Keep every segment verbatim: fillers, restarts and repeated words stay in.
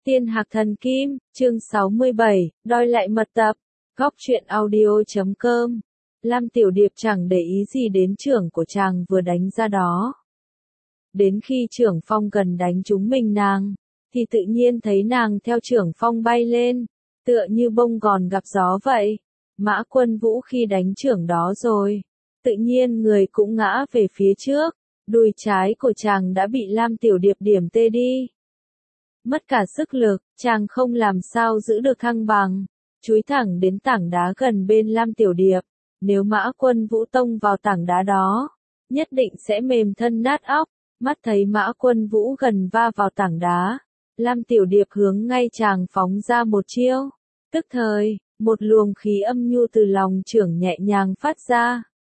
Tiên Hạc Thần Kim, chương sáu mươi bảy, đòi lại mật tập. Góc truyện audio chấm com. Lam Tiểu Điệp chẳng để ý gì đến trưởng của chàng vừa đánh ra đó. Đến khi trưởng phong gần đánh trúng mình nàng, thì tự nhiên thấy nàng theo trưởng phong bay lên, tựa như bông gòn gặp gió vậy. Mã Quân Vũ khi đánh trưởng đó rồi, tự nhiên người cũng ngã về phía trước, đùi trái của chàng đã bị Lam Tiểu Điệp điểm tê đi. Mất cả sức lực, chàng không làm sao giữ được thăng bằng, chúi thẳng đến tảng đá gần bên Lam Tiểu Điệp. Nếu Mã Quân Vũ tông vào tảng đá đó, nhất định sẽ mềm thân nát óc. Mắt thấy Mã Quân Vũ gần va vào tảng đá, Lam Tiểu Điệp hướng ngay chàng phóng ra một chiêu. Tức thời, một luồng khí âm nhu từ lòng chưởng nhẹ nhàng phát ra,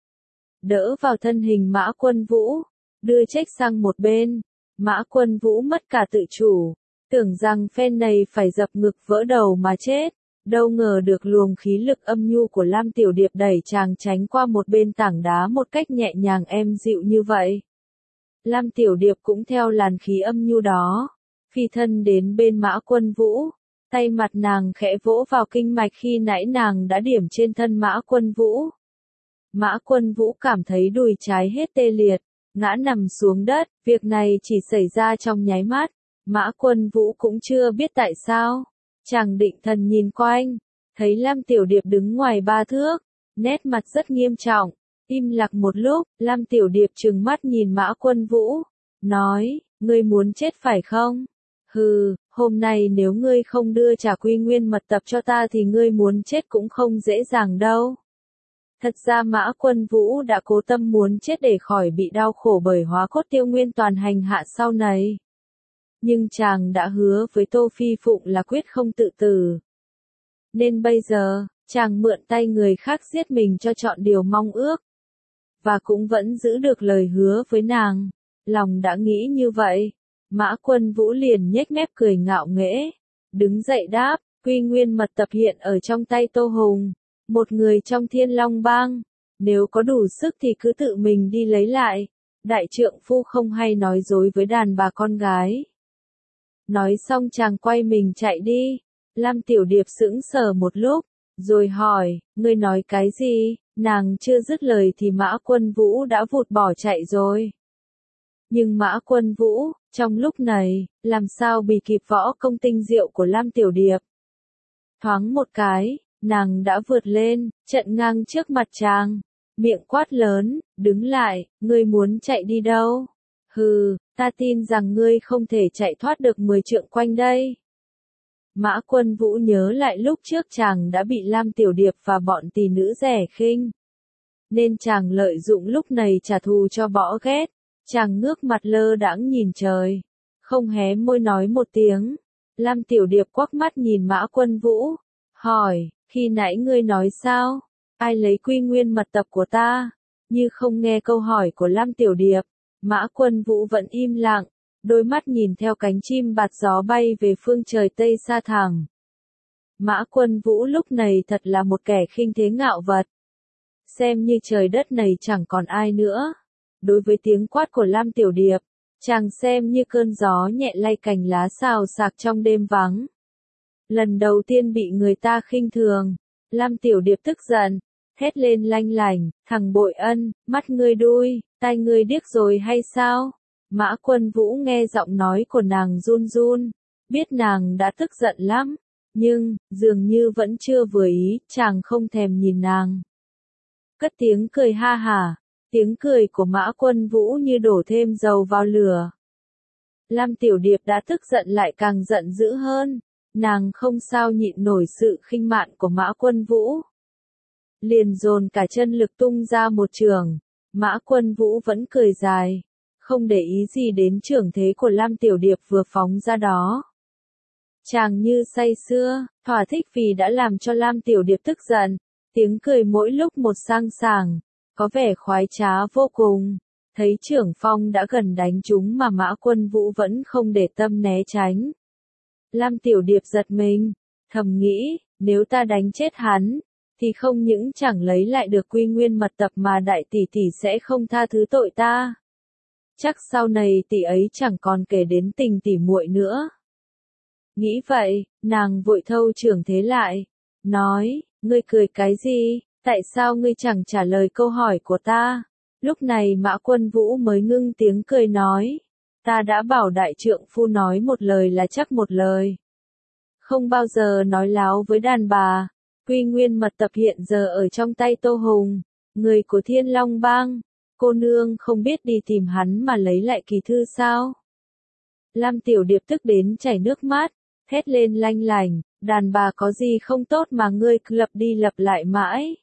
đỡ vào thân hình Mã Quân Vũ, đưa trách sang một bên. Mã Quân Vũ mất cả tự chủ, tưởng rằng phen này phải dập ngực vỡ đầu mà chết, đâu ngờ được luồng khí lực âm nhu của Lam Tiểu Điệp đẩy chàng tránh qua một bên tảng đá một cách nhẹ nhàng êm dịu như vậy. Lam Tiểu Điệp cũng theo làn khí âm nhu đó, phi thân đến bên Mã Quân Vũ, tay mặt nàng khẽ vỗ vào kinh mạch khi nãy nàng đã điểm trên thân Mã Quân Vũ. Mã Quân Vũ cảm thấy đùi trái hết tê liệt, ngã nằm xuống đất. Việc này chỉ xảy ra trong nháy mắt, Mã Quân Vũ cũng chưa biết tại sao. Chàng định thần nhìn quanh, thấy Lam Tiểu Điệp đứng ngoài ba thước, nét mặt rất nghiêm trọng. Im lặng một lúc, Lam Tiểu Điệp trừng mắt nhìn Mã Quân Vũ, nói, ngươi muốn chết phải không? Hừ, hôm nay nếu ngươi không đưa trả quy nguyên mật tập cho ta thì ngươi muốn chết cũng không dễ dàng đâu. Thật ra Mã Quân Vũ đã cố tâm muốn chết để khỏi bị đau khổ bởi hóa cốt tiêu nguyên toàn hành hạ sau này. Nhưng chàng đã hứa với Tô Phi Phụng là quyết không tự tử. Nên bây giờ, chàng mượn tay người khác giết mình cho chọn điều mong ước. Và cũng vẫn giữ được lời hứa với nàng. Lòng đã nghĩ như vậy, Mã Quân Vũ liền nhếch mép cười ngạo nghễ. Đứng dậy đáp, quy nguyên mật tập hiện ở trong tay Tô Hùng, một người trong Thiên Long Bang. Nếu có đủ sức thì cứ tự mình đi lấy lại. Đại trượng phu không hay nói dối với đàn bà con gái. Nói xong chàng quay mình chạy đi. Lam Tiểu Điệp sững sờ một lúc, rồi hỏi, ngươi nói cái gì? Nàng chưa dứt lời thì Mã Quân Vũ đã vụt bỏ chạy rồi. Nhưng Mã Quân Vũ, trong lúc này, làm sao bị kịp võ công tinh diệu của Lam Tiểu Điệp. Thoáng một cái, nàng đã vượt lên, chặn ngang trước mặt chàng, miệng quát lớn, đứng lại, ngươi muốn chạy đi đâu? Hừ, ta tin rằng ngươi không thể chạy thoát được mười trượng quanh đây. Mã Quân Vũ nhớ lại lúc trước chàng đã bị Lam Tiểu Điệp và bọn tỷ nữ rẻ khinh. Nên chàng lợi dụng lúc này trả thù cho bỏ ghét. Chàng ngước mặt lơ đãng nhìn trời, không hé môi nói một tiếng. Lam Tiểu Điệp quắc mắt nhìn Mã Quân Vũ, hỏi, khi nãy ngươi nói sao? Ai lấy quy nguyên mật tập của ta? Như không nghe câu hỏi của Lam Tiểu Điệp, Mã Quân Vũ vẫn im lặng, đôi mắt nhìn theo cánh chim bạt gió bay về phương trời Tây xa thẳm. Mã Quân Vũ lúc này thật là một kẻ khinh thế ngạo vật. Xem như trời đất này chẳng còn ai nữa. Đối với tiếng quát của Lam Tiểu Điệp, chàng xem như cơn gió nhẹ lay cành lá xào xạc trong đêm vắng. Lần đầu tiên bị người ta khinh thường, Lam Tiểu Điệp tức giận, hét lên lanh lảnh, thằng bội ân, mắt ngươi đuôi, tai ngươi điếc rồi hay sao? Mã Quân Vũ nghe giọng nói của nàng run run, biết nàng đã tức giận lắm, nhưng, dường như vẫn chưa vừa ý, chàng không thèm nhìn nàng. Cất tiếng cười ha hả, tiếng cười của Mã Quân Vũ như đổ thêm dầu vào lửa. Lam Tiểu Điệp đã tức giận lại càng giận dữ hơn, nàng không sao nhịn nổi sự khinh mạn của Mã Quân Vũ. Liền dồn cả chân lực tung ra một chưởng, Mã Quân Vũ vẫn cười dài, không để ý gì đến chưởng thế của Lam Tiểu Điệp vừa phóng ra đó. Chàng như say sưa, thỏa thích vì đã làm cho Lam Tiểu Điệp tức giận, tiếng cười mỗi lúc một sang sảng, có vẻ khoái trá vô cùng. Thấy trưởng phong đã gần đánh trúng mà Mã Quân Vũ vẫn không để tâm né tránh. Lam Tiểu Điệp giật mình, thầm nghĩ, nếu ta đánh chết hắn, thì không những chẳng lấy lại được quy nguyên mật tập mà đại tỷ tỷ sẽ không tha thứ tội ta. Chắc sau này tỷ ấy chẳng còn kể đến tình tỷ muội nữa. Nghĩ vậy, nàng vội thâu trưởng thế lại. Nói, ngươi cười cái gì, tại sao ngươi chẳng trả lời câu hỏi của ta? Lúc này Mã Quân Vũ mới ngưng tiếng cười nói. Ta đã bảo đại trượng phu nói một lời là chắc một lời. Không bao giờ nói láo với đàn bà. Quy Nguyên mật tập hiện giờ ở trong tay Tô Hùng, người của Thiên Long Bang. Cô nương không biết đi tìm hắn mà lấy lại kỳ thư sao? Lam Tiểu Điệp tức đến chảy nước mắt, thét lên lanh lành, đàn bà có gì không tốt mà ngươi cứ lặp đi lặp lại mãi?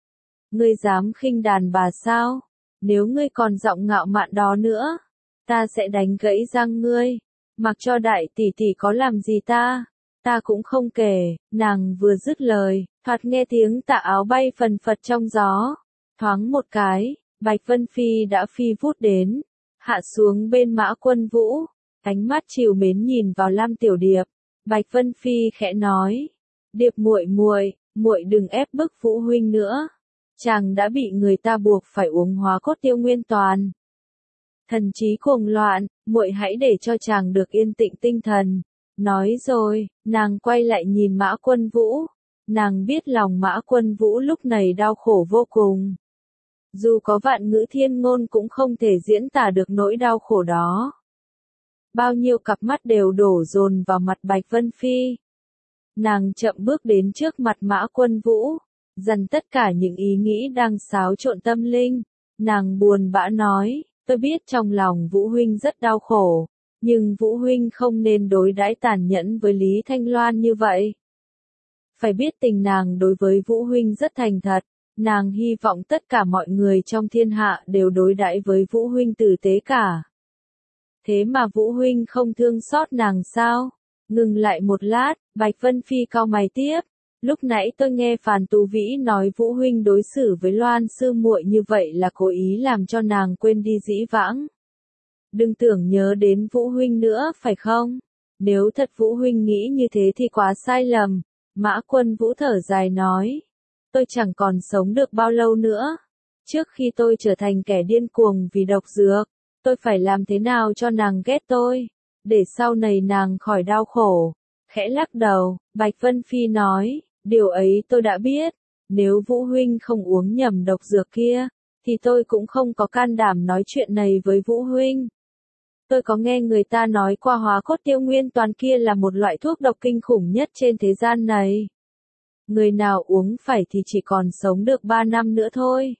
Ngươi dám khinh đàn bà sao? Nếu ngươi còn giọng ngạo mạn đó nữa, ta sẽ đánh gãy răng ngươi. Mặc cho đại tỷ tỷ có làm gì ta, ta cũng không kể. Nàng vừa dứt lời, thoạt nghe tiếng tà áo bay phần phật trong gió. Thoáng một cái, Bạch Vân Phi đã phi vút đến, hạ xuống bên Mã Quân Vũ, ánh mắt trìu mến nhìn vào Lam Tiểu Điệp. Bạch Vân Phi khẽ nói, Điệp muội muội, muội đừng ép bức Vũ huynh nữa. Chàng đã bị người ta buộc phải uống hóa cốt tiêu nguyên toàn. Thần trí cuồng loạn, muội hãy để cho chàng được yên tĩnh tinh thần. Nói rồi, nàng quay lại nhìn Mã Quân Vũ. Nàng biết lòng Mã Quân Vũ lúc này đau khổ vô cùng. Dù có vạn ngữ thiên ngôn cũng không thể diễn tả được nỗi đau khổ đó. Bao nhiêu cặp mắt đều đổ dồn vào mặt Bạch Vân Phi. Nàng chậm bước đến trước mặt Mã Quân Vũ, dằn tất cả những ý nghĩ đang xáo trộn tâm linh. Nàng buồn bã nói, tôi biết trong lòng Vũ huynh rất đau khổ, nhưng Vũ huynh không nên đối đãi tàn nhẫn với Lý Thanh Loan như vậy. Phải biết tình nàng đối với Vũ huynh rất thành thật, nàng hy vọng tất cả mọi người trong thiên hạ đều đối đãi với Vũ huynh tử tế cả. Thế mà Vũ huynh không thương xót nàng sao? Ngừng lại một lát, Bạch Vân Phi cau mày tiếp. Lúc nãy tôi nghe Phàn Tú Vĩ nói Vũ huynh đối xử với Loan sư muội như vậy là cố ý làm cho nàng quên đi dĩ vãng. Đừng tưởng nhớ đến Vũ huynh nữa, phải không? Nếu thật Vũ huynh nghĩ như thế thì quá sai lầm. Mã Quân Vũ thở dài nói. Tôi chẳng còn sống được bao lâu nữa. Trước khi tôi trở thành kẻ điên cuồng vì độc dược, tôi phải làm thế nào cho nàng ghét tôi, để sau này nàng khỏi đau khổ. Khẽ lắc đầu, Bạch Vân Phi nói, điều ấy tôi đã biết. Nếu Vũ huynh không uống nhầm độc dược kia, thì tôi cũng không có can đảm nói chuyện này với Vũ huynh. Tôi có nghe người ta nói qua hóa cốt tiêu nguyên toàn kia là một loại thuốc độc kinh khủng nhất trên thế gian này. Người nào uống phải thì chỉ còn sống được ba năm nữa thôi.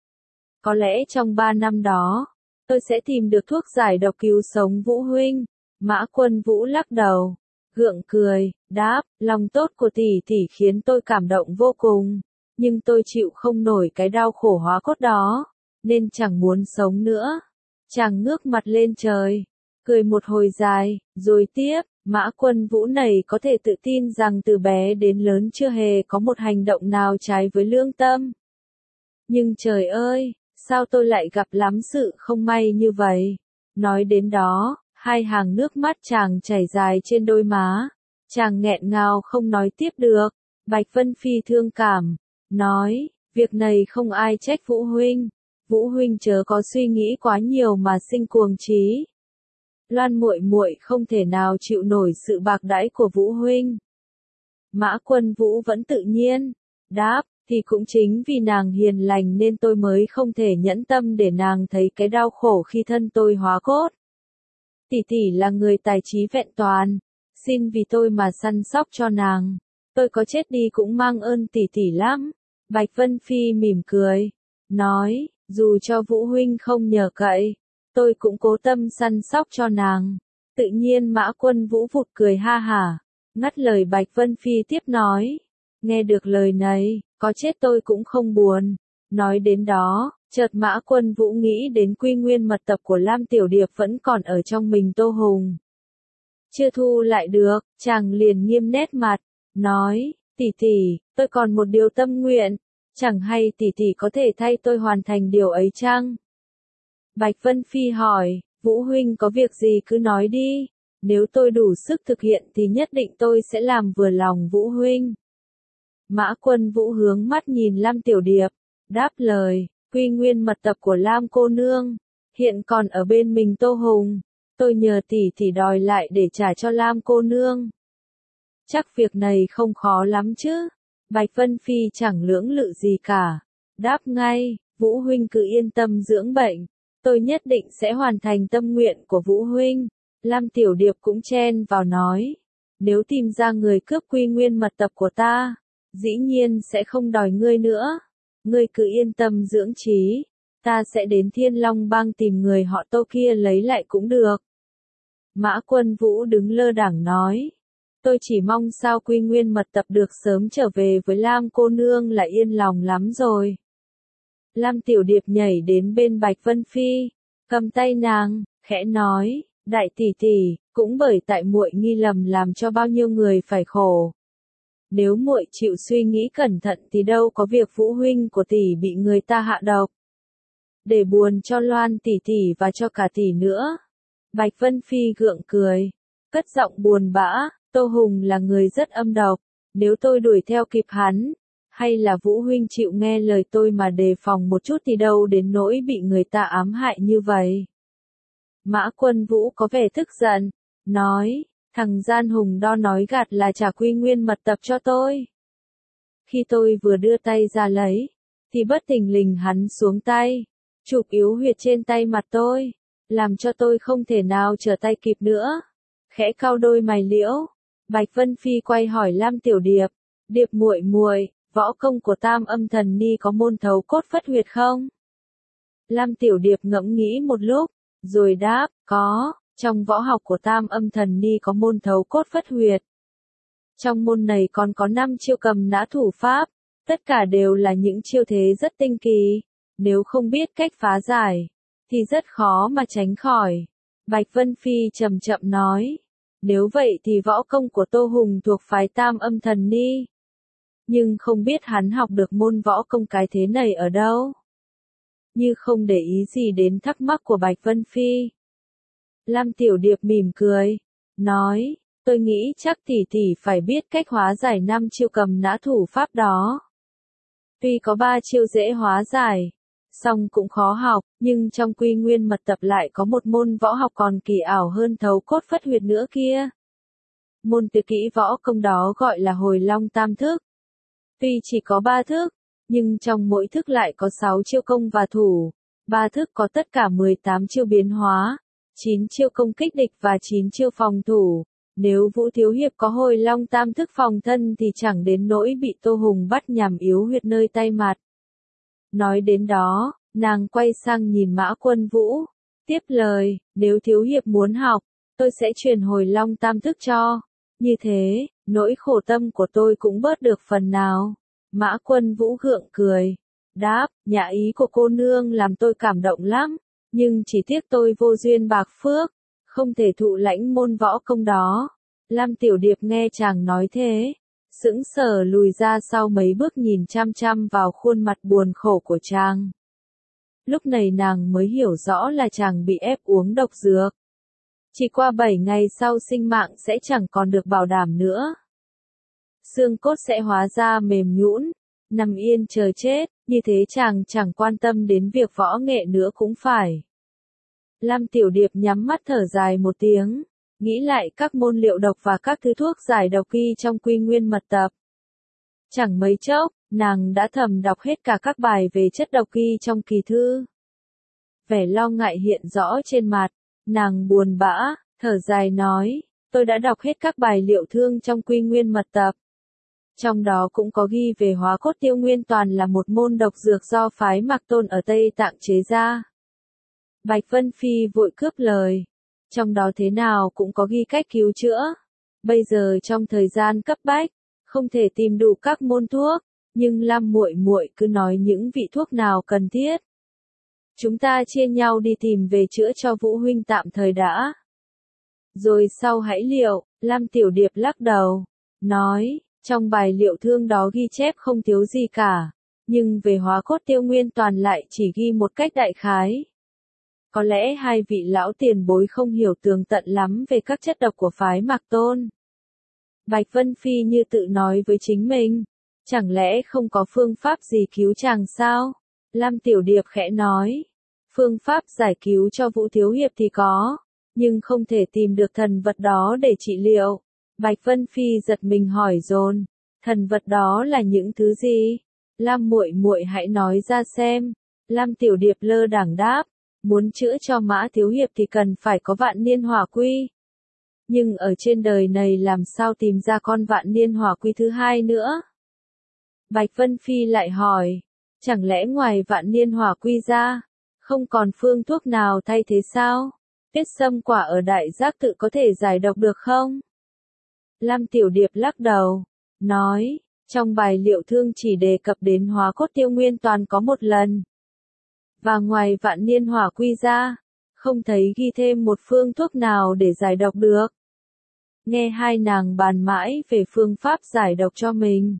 Có lẽ trong ba năm đó, tôi sẽ tìm được thuốc giải độc cứu sống Vũ huynh. Mã Quân Vũ lắc đầu, gượng cười, đáp, lòng tốt của tỷ tỷ khiến tôi cảm động vô cùng, nhưng tôi chịu không nổi cái đau khổ hóa cốt đó, nên chẳng muốn sống nữa. Chàng ngước mặt lên trời, cười một hồi dài, rồi tiếp, Mã Quân Vũ này có thể tự tin rằng từ bé đến lớn chưa hề có một hành động nào trái với lương tâm. Nhưng trời ơi, sao tôi lại gặp lắm sự không may như vậy? Nói đến đó, hai hàng nước mắt chàng chảy dài trên đôi má. Chàng nghẹn ngào không nói tiếp được. Bạch Vân Phi thương cảm, nói, việc này không ai trách Vũ huynh. Vũ huynh chớ có suy nghĩ quá nhiều mà sinh cuồng trí. Loan muội muội không thể nào chịu nổi sự bạc đãi của Vũ huynh. Mã Quân Vũ vẫn tự nhiên, đáp, thì cũng chính vì nàng hiền lành nên tôi mới không thể nhẫn tâm để nàng thấy cái đau khổ khi thân tôi hóa cốt. Tỷ tỷ là người tài trí vẹn toàn, xin vì tôi mà săn sóc cho nàng. Tôi có chết đi cũng mang ơn tỷ tỷ lắm. Bạch Vân Phi mỉm cười, nói, dù cho Vũ huynh không nhờ cậy, tôi cũng cố tâm săn sóc cho nàng. Tự nhiên Mã Quân Vũ vụt cười ha hả, ngắt lời Bạch Vân Phi tiếp nói, nghe được lời này, có chết tôi cũng không buồn. Nói đến đó, chợt Mã Quân Vũ nghĩ đến quy nguyên mật tập của Lam Tiểu Điệp vẫn còn ở trong mình Tô Hùng. Chưa thu lại được, chàng liền nghiêm nét mặt, nói, tỷ tỷ, tôi còn một điều tâm nguyện, chẳng hay tỷ tỷ có thể thay tôi hoàn thành điều ấy chăng? Bạch Vân Phi hỏi, Vũ huynh có việc gì cứ nói đi, nếu tôi đủ sức thực hiện thì nhất định tôi sẽ làm vừa lòng Vũ huynh. Mã Quân Vũ hướng mắt nhìn Lam Tiểu Điệp, đáp lời, quy nguyên mật tập của Lam cô nương, hiện còn ở bên mình Tô Hùng, tôi nhờ tỷ tỷ đòi lại để trả cho Lam cô nương. Chắc việc này không khó lắm chứ. Bạch Vân Phi chẳng lưỡng lự gì cả. Đáp ngay, Vũ huynh cứ yên tâm dưỡng bệnh. Tôi nhất định sẽ hoàn thành tâm nguyện của Vũ huynh. Lam Tiểu Điệp cũng chen vào nói. Nếu tìm ra người cướp quy nguyên mật tập của ta, dĩ nhiên sẽ không đòi ngươi nữa. Ngươi cứ yên tâm dưỡng trí. Ta sẽ đến Thiên Long Bang tìm người họ Tô kia lấy lại cũng được. Mã Quân Vũ đứng lơ đảng nói. Tôi chỉ mong sao quy nguyên mật tập được sớm trở về với Lam cô nương là yên lòng lắm rồi. Lam Tiểu Điệp nhảy đến bên Bạch Vân Phi, cầm tay nàng, khẽ nói, đại tỷ tỷ, cũng bởi tại muội nghi lầm làm cho bao nhiêu người phải khổ. Nếu muội chịu suy nghĩ cẩn thận thì đâu có việc Vũ huynh của tỷ bị người ta hạ độc. Để buồn cho Loan tỷ tỷ và cho cả tỷ nữa. Bạch Vân Phi gượng cười, cất giọng buồn bã, Tô Hùng là người rất âm độc, nếu tôi đuổi theo kịp hắn, hay là Vũ huynh chịu nghe lời tôi mà đề phòng một chút thì đâu đến nỗi bị người ta ám hại như vậy. Mã Quân Vũ có vẻ tức giận, nói, thằng gian hùng đo nói gạt là trả quy nguyên mật tập cho tôi. Khi tôi vừa đưa tay ra lấy, thì bất thình lình hắn xuống tay, chụp yếu huyệt trên tay mặt tôi, làm cho tôi không thể nào trở tay kịp nữa. Khẽ cau đôi mày liễu, Bạch Vân Phi quay hỏi Lam Tiểu Điệp, Điệp muội muội, võ công của Tam Âm Thần Ni có môn thấu cốt phất huyệt không? Lam Tiểu Điệp ngẫm nghĩ một lúc, rồi đáp, có, trong võ học của Tam Âm Thần Ni có môn thấu cốt phất huyệt. Trong môn này còn có năm chiêu cầm nã thủ pháp, tất cả đều là những chiêu thế rất tinh kỳ, nếu không biết cách phá giải, thì rất khó mà tránh khỏi. Bạch Vân Phi chậm chậm nói, nếu vậy thì võ công của Tô Hùng thuộc phái Tam Âm Thần Ni. Nhưng không biết hắn học được môn võ công cái thế này ở đâu. Như không để ý gì đến thắc mắc của Bạch Vân Phi. Lam Tiểu Điệp mỉm cười, nói, tôi nghĩ chắc tỷ tỷ phải biết cách hóa giải năm chiêu cầm nã thủ pháp đó. Tuy có ba chiêu dễ hóa giải, song cũng khó học, nhưng trong quy nguyên mật tập lại có một môn võ học còn kỳ ảo hơn thấu cốt phất huyệt nữa kia. Môn tuyệt kỹ võ công đó gọi là hồi long tam thức. Tuy chỉ có ba thức, nhưng trong mỗi thức lại có sáu chiêu công và thủ, ba thức có tất cả mười tám chiêu biến hóa, chín chiêu công kích địch và chín chiêu phòng thủ. Nếu Vũ Thiếu Hiệp có hồi long tam thức phòng thân thì chẳng đến nỗi bị Tô Hùng bắt nhằm yếu huyệt nơi tay mặt. Nói đến đó, nàng quay sang nhìn Mã Quân Vũ, tiếp lời, nếu Thiếu Hiệp muốn học, tôi sẽ truyền hồi long tam thức cho. Như thế, nỗi khổ tâm của tôi cũng bớt được phần nào. Mã Quân Vũ gượng cười, đáp, nhã ý của cô nương làm tôi cảm động lắm, nhưng chỉ tiếc tôi vô duyên bạc phước, không thể thụ lãnh môn võ công đó. Lam Tiểu Điệp nghe chàng nói thế, sững sờ lùi ra sau mấy bước nhìn chăm chăm vào khuôn mặt buồn khổ của chàng. Lúc này nàng mới hiểu rõ là chàng bị ép uống độc dược. Chỉ qua bảy ngày sau sinh mạng sẽ chẳng còn được bảo đảm nữa. Xương cốt sẽ hóa ra mềm nhũn, nằm yên chờ chết, như thế chàng chẳng quan tâm đến việc võ nghệ nữa cũng phải. Lam Tiểu Điệp nhắm mắt thở dài một tiếng, nghĩ lại các môn liệu độc và các thứ thuốc giải độc ghi trong quy nguyên mật tập. Chẳng mấy chốc, nàng đã thầm đọc hết cả các bài về chất độc ghi trong kỳ thư. Vẻ lo ngại hiện rõ trên mặt, nàng buồn bã, thở dài nói, tôi đã đọc hết các bài liệu thương trong quy nguyên mật tập. Trong đó cũng có ghi về hóa cốt tiêu nguyên toàn là một môn độc dược do phái Mạc Tôn ở Tây Tạng chế ra. Bạch Vân Phi vội cướp lời, trong đó thế nào cũng có ghi cách cứu chữa. Bây giờ trong thời gian cấp bách, không thể tìm đủ các môn thuốc, nhưng Lam muội muội cứ nói những vị thuốc nào cần thiết. Chúng ta chia nhau đi tìm về chữa cho Vũ huynh tạm thời đã. Rồi sau hãy liệu, Lam Tiểu Điệp lắc đầu, nói, trong bài liệu thương đó ghi chép không thiếu gì cả, nhưng về hóa cốt tiêu nguyên toàn lại chỉ ghi một cách đại khái. Có lẽ hai vị lão tiền bối không hiểu tường tận lắm về các chất độc của phái Mạc Tôn. Bạch Vân Phi như tự nói với chính mình, chẳng lẽ không có phương pháp gì cứu chàng sao? Lam Tiểu Điệp khẽ nói, phương pháp giải cứu cho Vũ Thiếu Hiệp thì có, nhưng không thể tìm được thần vật đó để trị liệu. Bạch Vân Phi giật mình hỏi dồn, thần vật đó là những thứ gì? Lam muội muội hãy nói ra xem. Lam Tiểu Điệp lơ đãng đáp, muốn chữa cho Mã thiếu hiệp thì cần phải có vạn niên hỏa quy. Nhưng ở trên đời này làm sao tìm ra con vạn niên hỏa quy thứ hai nữa? Bạch Vân Phi lại hỏi, chẳng lẽ ngoài vạn niên hỏa quy ra, không còn phương thuốc nào thay thế sao? Tuyết sâm quả ở Đại Giác Tự có thể giải độc được không? Lam Tiểu Điệp lắc đầu, nói, trong bài liệu thương chỉ đề cập đến hóa cốt tiêu nguyên toàn có một lần. Và ngoài vạn niên hỏa quy ra, không thấy ghi thêm một phương thuốc nào để giải độc được. Nghe hai nàng bàn mãi về phương pháp giải độc cho mình.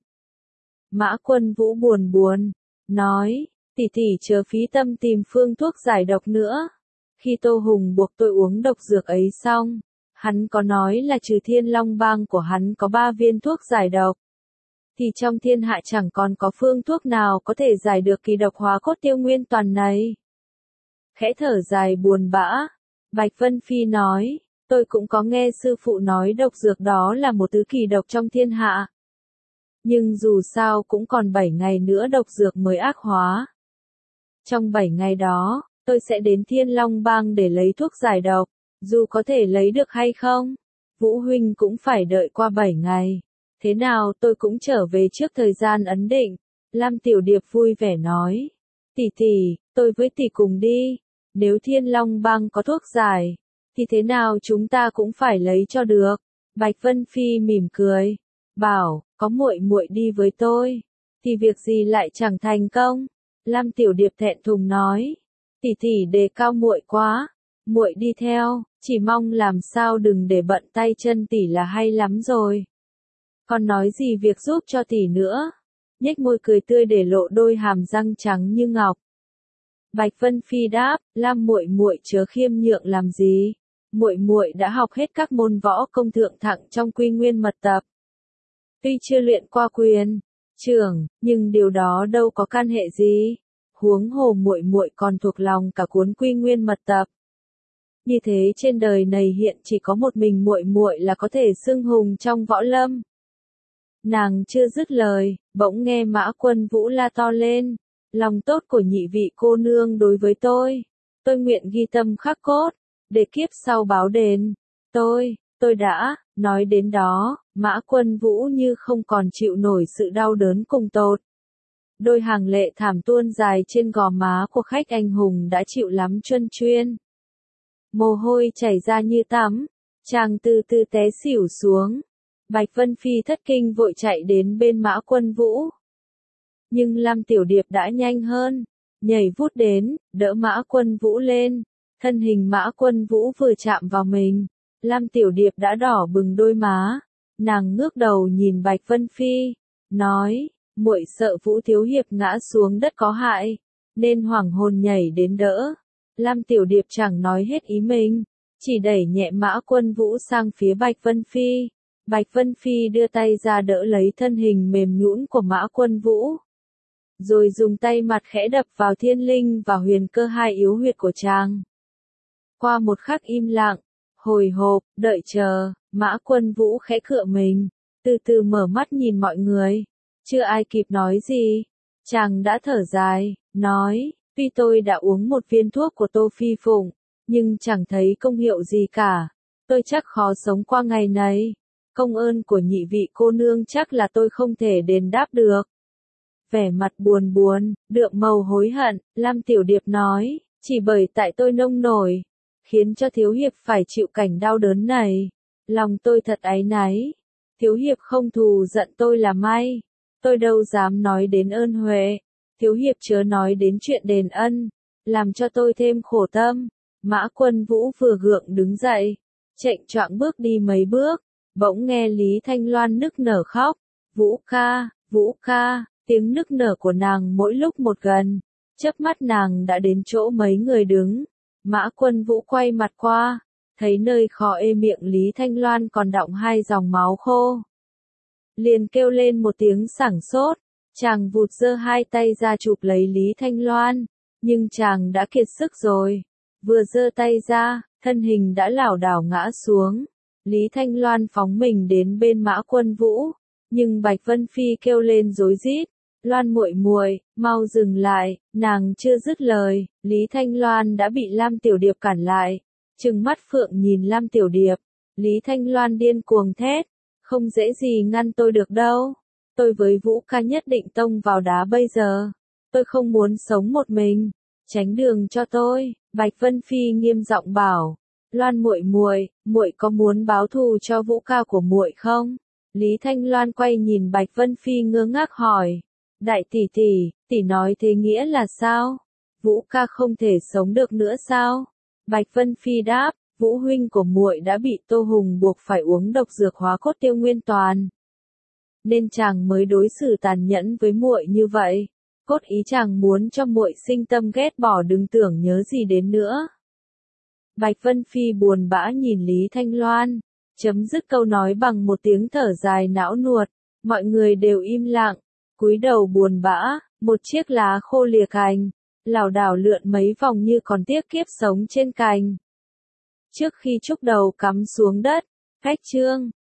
Mã Quân Vũ buồn buồn, nói, tỷ tỷ chớ phí tâm tìm phương thuốc giải độc nữa. Khi Tô Hùng buộc tôi uống độc dược ấy xong, hắn có nói là trừ Thiên Long Bang của hắn có ba viên thuốc giải độc, thì trong thiên hạ chẳng còn có phương thuốc nào có thể giải được kỳ độc hóa cốt tiêu nguyên toàn này. Khẽ thở dài buồn bã, Bạch Vân Phi nói, tôi cũng có nghe sư phụ nói độc dược đó là một thứ kỳ độc trong thiên hạ. Nhưng dù sao cũng còn bảy ngày nữa độc dược mới ác hóa. Trong bảy ngày đó, tôi sẽ đến Thiên Long Bang để lấy thuốc giải độc, dù có thể lấy được hay không, Vũ huynh cũng phải đợi qua bảy ngày. Thế nào tôi cũng trở về trước thời gian ấn định. Lam Tiểu Điệp vui vẻ nói, tỷ tỷ, tôi với tỷ cùng đi. Nếu Thiên Long Bang có thuốc giải, thì thế nào chúng ta cũng phải lấy cho được. Bạch Vân Phi mỉm cười, bảo, có muội muội đi với tôi, thì việc gì lại chẳng thành công. Lam Tiểu Điệp thẹn thùng nói, tỷ tỷ đề cao muội quá, muội đi theo, chỉ mong làm sao đừng để bận tay chân tỷ là hay lắm rồi. Còn nói gì việc giúp cho tỷ nữa? Nhếch môi cười tươi để lộ đôi hàm răng trắng như ngọc. Bạch Vân Phi đáp, Lam muội muội chớ khiêm nhượng làm gì? Muội muội đã học hết các môn võ công thượng thặng trong Quy Nguyên mật tập. Tuy chưa luyện qua quyền trưởng, nhưng điều đó đâu có can hệ gì. Huống hồ muội muội còn thuộc lòng cả cuốn Quy Nguyên mật tập. Như thế trên đời này hiện chỉ có một mình muội muội là có thể xưng hùng trong võ lâm. Nàng chưa dứt lời, bỗng nghe Mã Quân Vũ la to lên, lòng tốt của nhị vị cô nương đối với tôi, tôi nguyện ghi tâm khắc cốt, để kiếp sau báo đền. Tôi, tôi đã, nói đến đó, Mã Quân Vũ như không còn chịu nổi sự đau đớn cùng tột. Đôi hàng lệ thảm tuôn dài trên gò má của khách anh hùng đã chịu lắm truân chuyên. Mồ hôi chảy ra như tắm, chàng từ từ té xỉu xuống. Bạch Vân Phi thất kinh vội chạy đến bên Mã Quân Vũ. Nhưng Lam Tiểu Điệp đã nhanh hơn, nhảy vút đến, đỡ Mã Quân Vũ lên. Thân hình Mã Quân Vũ vừa chạm vào mình, Lam Tiểu Điệp đã đỏ bừng đôi má. Nàng ngước đầu nhìn Bạch Vân Phi, nói, muội sợ Vũ thiếu hiệp ngã xuống đất có hại, nên hoảng hồn nhảy đến đỡ. Lam Tiểu Điệp chẳng nói hết ý mình, chỉ đẩy nhẹ Mã Quân Vũ sang phía Bạch Vân Phi. Bạch Vân Phi đưa tay ra đỡ lấy thân hình mềm nhũn của Mã Quân Vũ, rồi dùng tay mặt khẽ đập vào thiên linh và huyền cơ hai yếu huyệt của chàng. Qua một khắc im lặng, hồi hộp, đợi chờ, Mã Quân Vũ khẽ cựa mình, từ từ mở mắt nhìn mọi người. Chưa ai kịp nói gì, chàng đã thở dài, nói, tuy tôi đã uống một viên thuốc của Tô Phi Phụng, nhưng chẳng thấy công hiệu gì cả. Tôi chắc khó sống qua ngày này. Công ơn của nhị vị cô nương chắc là tôi không thể đền đáp được. Vẻ mặt buồn buồn, đượm màu hối hận, Lam Tiểu Điệp nói, chỉ bởi tại tôi nông nổi, khiến cho thiếu hiệp phải chịu cảnh đau đớn này. Lòng tôi thật áy náy. Thiếu hiệp không thù giận tôi là may. Tôi đâu dám nói đến ơn huệ. Thiếu hiệp chớ nói đến chuyện đền ân, làm cho tôi thêm khổ tâm. Mã Quân Vũ vừa gượng đứng dậy, chệch choạng bước đi mấy bước, bỗng nghe Lý Thanh Loan nức nở khóc. Vũ ca, Vũ ca, tiếng nức nở của nàng mỗi lúc một gần. Chớp mắt nàng đã đến chỗ mấy người đứng. Mã Quân Vũ quay mặt qua, thấy nơi khò ê miệng Lý Thanh Loan còn đọng hai dòng máu khô. Liền kêu lên một tiếng sảng sốt, chàng vụt giơ hai tay ra chụp lấy Lý Thanh Loan, nhưng chàng đã kiệt sức rồi. Vừa giơ tay ra, thân hình đã lảo đảo ngã xuống. Lý Thanh Loan phóng mình đến bên Mã Quân Vũ, nhưng Bạch Vân Phi kêu lên rối rít, "Loan muội muội, mau dừng lại." Nàng chưa dứt lời, Lý Thanh Loan đã bị Lam Tiểu Điệp cản lại, trừng mắt phượng nhìn Lam Tiểu Điệp. Lý Thanh Loan điên cuồng thét, "Không dễ gì ngăn tôi được đâu. Tôi với Vũ ca nhất định tông vào đá bây giờ. Tôi không muốn sống một mình, tránh đường cho tôi." Bạch Vân Phi nghiêm giọng bảo, "Loan muội muội, muội có muốn báo thù cho Vũ ca của muội không?" Lý Thanh Loan quay nhìn Bạch Vân Phi ngơ ngác hỏi, "Đại tỷ tỷ, tỷ nói thế nghĩa là sao? Vũ ca không thể sống được nữa sao?" Bạch Vân Phi đáp, "Vũ huynh của muội đã bị Tô Hùng buộc phải uống độc dược hóa cốt tiêu nguyên toàn, nên chàng mới đối xử tàn nhẫn với muội như vậy. Cốt ý chàng muốn cho muội sinh tâm ghét bỏ, đừng tưởng nhớ gì đến nữa." Bạch Vân Phi buồn bã nhìn Lý Thanh Loan, chấm dứt câu nói bằng một tiếng thở dài não nuột. Mọi người đều im lặng, cúi đầu buồn bã. Một chiếc lá khô lìa cành, lảo đảo lượn mấy vòng như còn tiếc kiếp sống trên cành. Trước khi trúc đầu cắm xuống đất, cách chương